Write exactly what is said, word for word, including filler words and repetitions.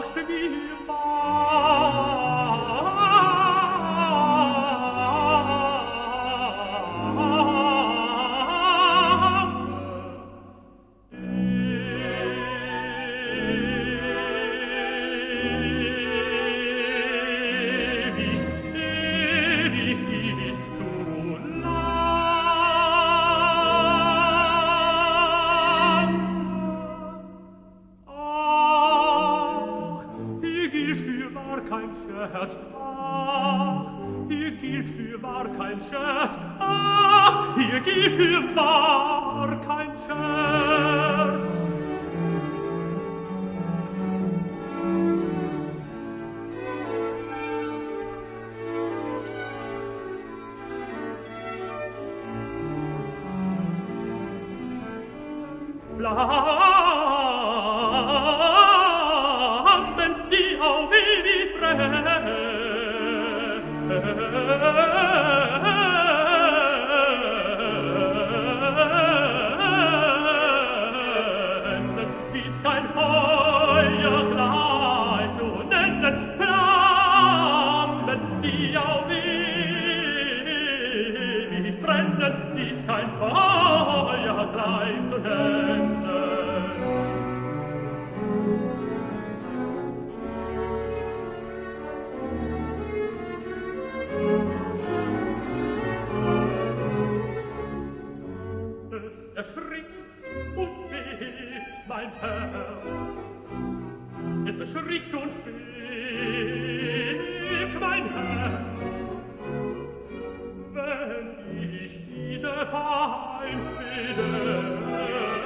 sagst, wie Flammen, die auf ewig brennen, ist kein Feuer gleich zu nennen. Flammen, die auf ewig brennen, ist kein Feuer gleich zu nennen. Mein Herz, es erschrickt und bebt mein Herz, wenn ich diese Pein finde.